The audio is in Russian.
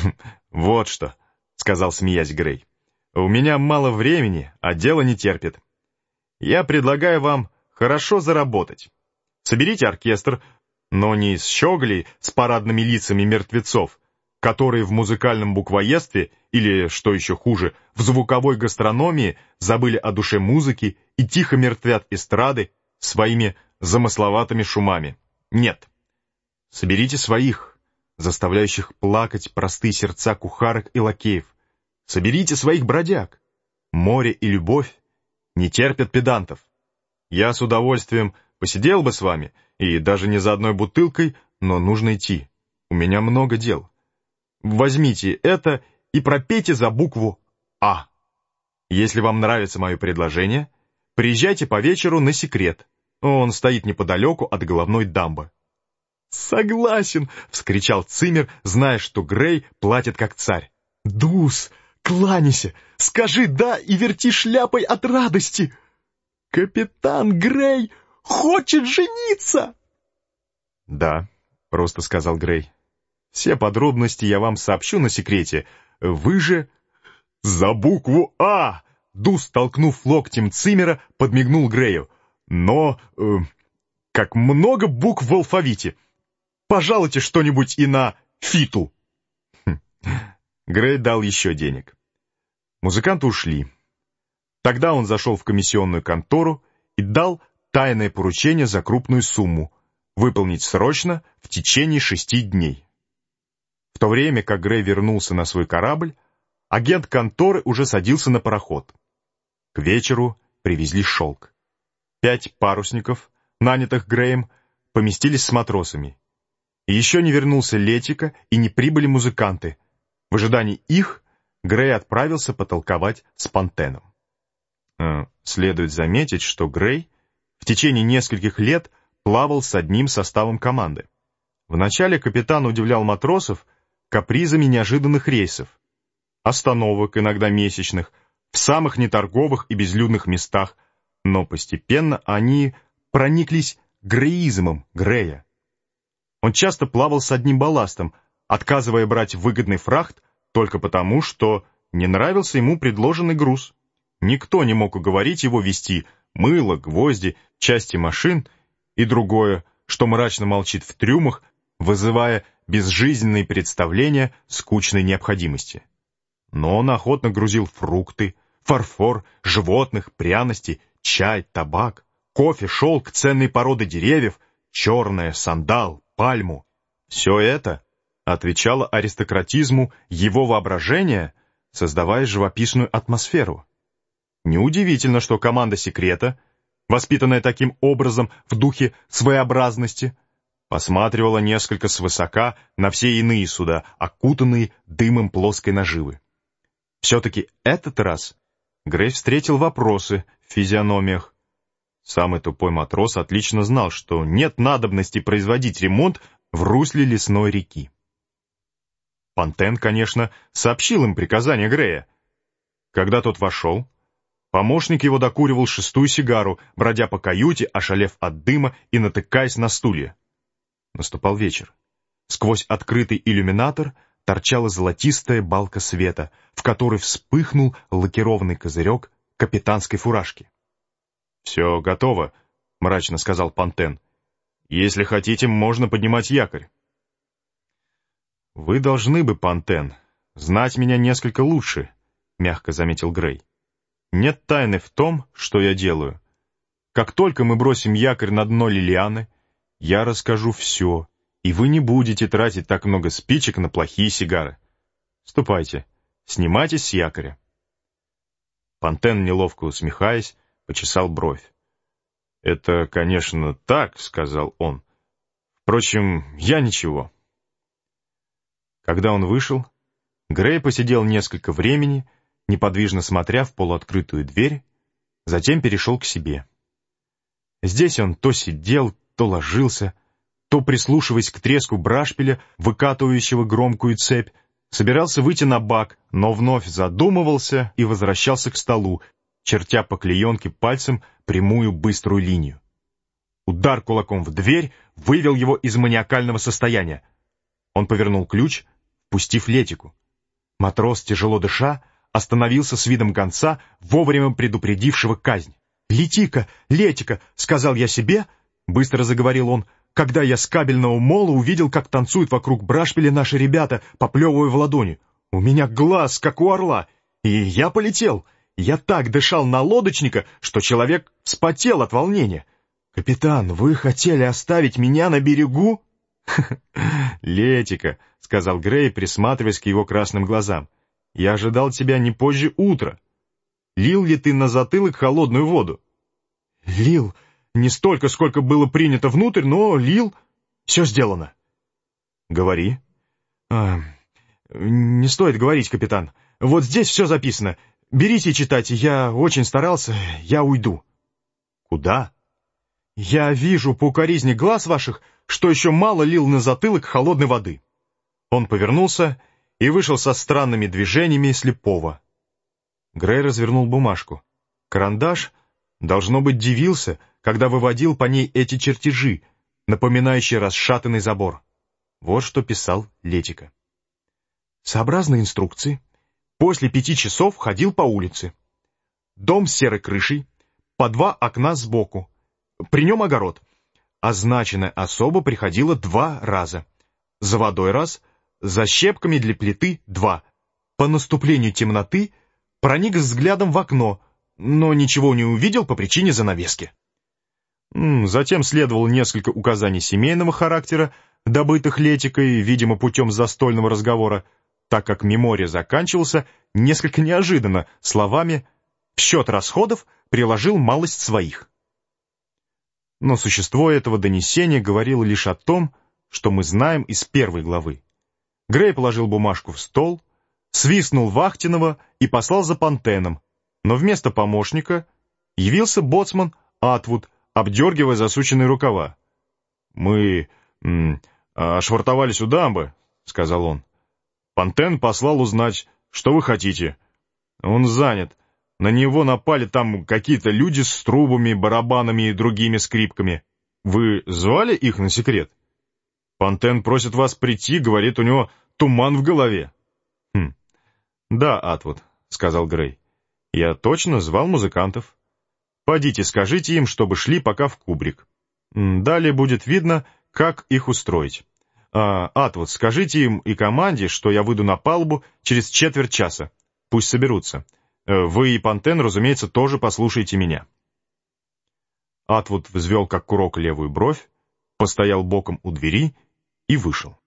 «Вот что», — сказал, смеясь Грей. «У меня мало времени, а дело не терпит. Я предлагаю вам хорошо заработать. Соберите оркестр, но не из щеголей с парадными лицами мертвецов, которые в музыкальном буквоедстве или, что еще хуже, в звуковой гастрономии забыли о душе музыки и тихо мертвят эстрады своими замысловатыми шумами. Нет. Соберите своих, заставляющих плакать простые сердца кухарок и лакеев. Соберите своих бродяг. Море и любовь не терпят педантов. Я с удовольствием посидел бы с вами, и даже не за одной бутылкой, но нужно идти. У меня много дел. Возьмите это и пропейте за букву «А». Если вам нравится мое предложение, приезжайте по вечеру на секрет. Он стоит неподалеку от головной дамбы. «Согласен!» — вскричал Циммер, зная, что Грей платит как царь. «Дус, кланяйся! Скажи «да» и верти шляпой от радости! Капитан Грей хочет жениться!» «Да», — просто сказал Грей. «Все подробности я вам сообщу на секрете. Вы же...» «За букву «А»!» Дус, толкнув локтем Циммера, подмигнул Грею. «Но... как много букв в алфавите! Пожалуйте что-нибудь и на фиту!» Грей дал еще денег. Музыканты ушли. Тогда он зашел в комиссионную контору и дал тайное поручение за крупную сумму выполнить срочно в течение 6 дней. В то время, как Грей вернулся на свой корабль, агент конторы уже садился на пароход. К вечеру привезли шелк. 5 парусников, нанятых Греем, поместились с матросами. И еще не вернулся Летика и не прибыли музыканты. В ожидании их Грей отправился потолковать с Пантеном. Следует заметить, что Грей в течение нескольких лет плавал с одним составом команды. Вначале капитан удивлял матросов капризами неожиданных рейсов, остановок, иногда месячных, в самых неторговых и безлюдных местах, но постепенно они прониклись греизмом Грея. Он часто плавал с одним балластом, отказывая брать выгодный фрахт только потому, что не нравился ему предложенный груз. Никто не мог уговорить его везти мыло, гвозди, части машин и другое, что мрачно молчит в трюмах, вызывая безжизненные представления скучной необходимости. Но он охотно грузил фрукты, фарфор, животных, пряности, чай, табак, кофе, шелк, ценные породы деревьев, черное, сандал, пальму. Все это отвечало аристократизму его воображения, создавая живописную атмосферу. Неудивительно, что команда секрета, воспитанная таким образом в духе своеобразности, посматривала несколько свысока на все иные суда, окутанные дымом плоской наживы. Все-таки этот раз Грей встретил вопросы в физиономиях. Самый тупой матрос отлично знал, что нет надобности производить ремонт в русле лесной реки. Пантен, конечно, сообщил им приказание Грея. Когда тот вошел, помощник его докуривал 6-ю сигару, бродя по каюте, ошалев от дыма и натыкаясь на стулья. Наступал вечер. Сквозь открытый иллюминатор торчала золотистая балка света, в которой вспыхнул лакированный козырек капитанской фуражки. «Все готово», — мрачно сказал Пантен. «Если хотите, можно поднимать якорь». «Вы должны бы, Пантен, знать меня несколько лучше», — мягко заметил Грей. «Нет тайны в том, что я делаю. Как только мы бросим якорь на дно Лилианы, я расскажу все, и вы не будете тратить так много спичек на плохие сигары. Ступайте, снимайтесь с якоря». Пантен, неловко усмехаясь, почесал бровь. «Это, конечно, так», — сказал он. «Впрочем, я ничего». Когда он вышел, Грей посидел несколько времени, неподвижно смотря в полуоткрытую дверь, затем перешел к себе. Здесь он то сидел, то ложился, то, прислушиваясь к треску брашпиля, выкатывающего громкую цепь, собирался выйти на бак, но вновь задумывался и возвращался к столу, чертя по клеенке пальцем прямую быструю линию. Удар кулаком в дверь вывел его из маниакального состояния. Он повернул ключ, впустив Летику. Матрос, тяжело дыша, остановился с видом гонца, вовремя предупредившего казнь. «Летика, Летика!» — сказал я себе, — быстро заговорил он, — когда я с кабельного мола увидел, как танцуют вокруг брашпиля наши ребята, поплевывая в ладони. У меня глаз, как у орла, и я полетел. Я так дышал на лодочника, что человек вспотел от волнения. «Капитан, вы хотели оставить меня на берегу?» «Летика», — сказал Грей, присматриваясь к его красным глазам, — «я ожидал тебя не позже утра. Лил ли ты на затылок холодную воду?» «Лил. Не столько, сколько было принято внутрь, но лил. Все сделано». «Говори». «Не стоит говорить, капитан. Вот здесь все записано. Берите и читайте. Я очень старался. Я уйду». «Куда?» «Я вижу по укоризне глаз ваших, что еще мало лил на затылок холодной воды». Он повернулся и вышел со странными движениями слепого. Грей развернул бумажку. Карандаш, должно быть, дивился, когда выводил по ней эти чертежи, напоминающие расшатанный забор. Вот что писал Летика. Сообразно инструкции, после 5 часов ходил по улице. Дом с серой крышей, по 2 окна сбоку. При нем огород. Означенная особа приходила 2 раза. За водой раз, за щепками для плиты 2. По наступлению темноты проник взглядом в окно, но ничего не увидел по причине занавески. Затем следовало несколько указаний семейного характера, добытых Летикой, видимо, путем застольного разговора, так как мемория заканчивался несколько неожиданно словами «в счет расходов приложил малость своих». Но существо этого донесения говорило лишь о том, что мы знаем из 1 главы. Грей положил бумажку в стол, свистнул Вахтинова и послал за Пантеном, но вместо помощника явился боцман Атвуд, обдергивая засученные рукава. «Мы ошвартовались у дамбы», — сказал он. «Пантен послал узнать, что вы хотите. Он занят. На него напали там какие-то люди с трубами, барабанами и другими скрипками. Вы звали их на секрет? Пантен просит вас прийти, говорит, у него туман в голове». «Да, Атвуд», — сказал Грей. «Я точно звал музыкантов. Пойдите, скажите им, чтобы шли пока в кубрик. Далее будет видно, как их устроить. Атвуд, скажите им и команде, что я выйду на палубу через 1/4 часа. Пусть соберутся. Вы и Пантен, разумеется, тоже послушайте меня». Атвуд взвел как курок левую бровь, постоял боком у двери и вышел.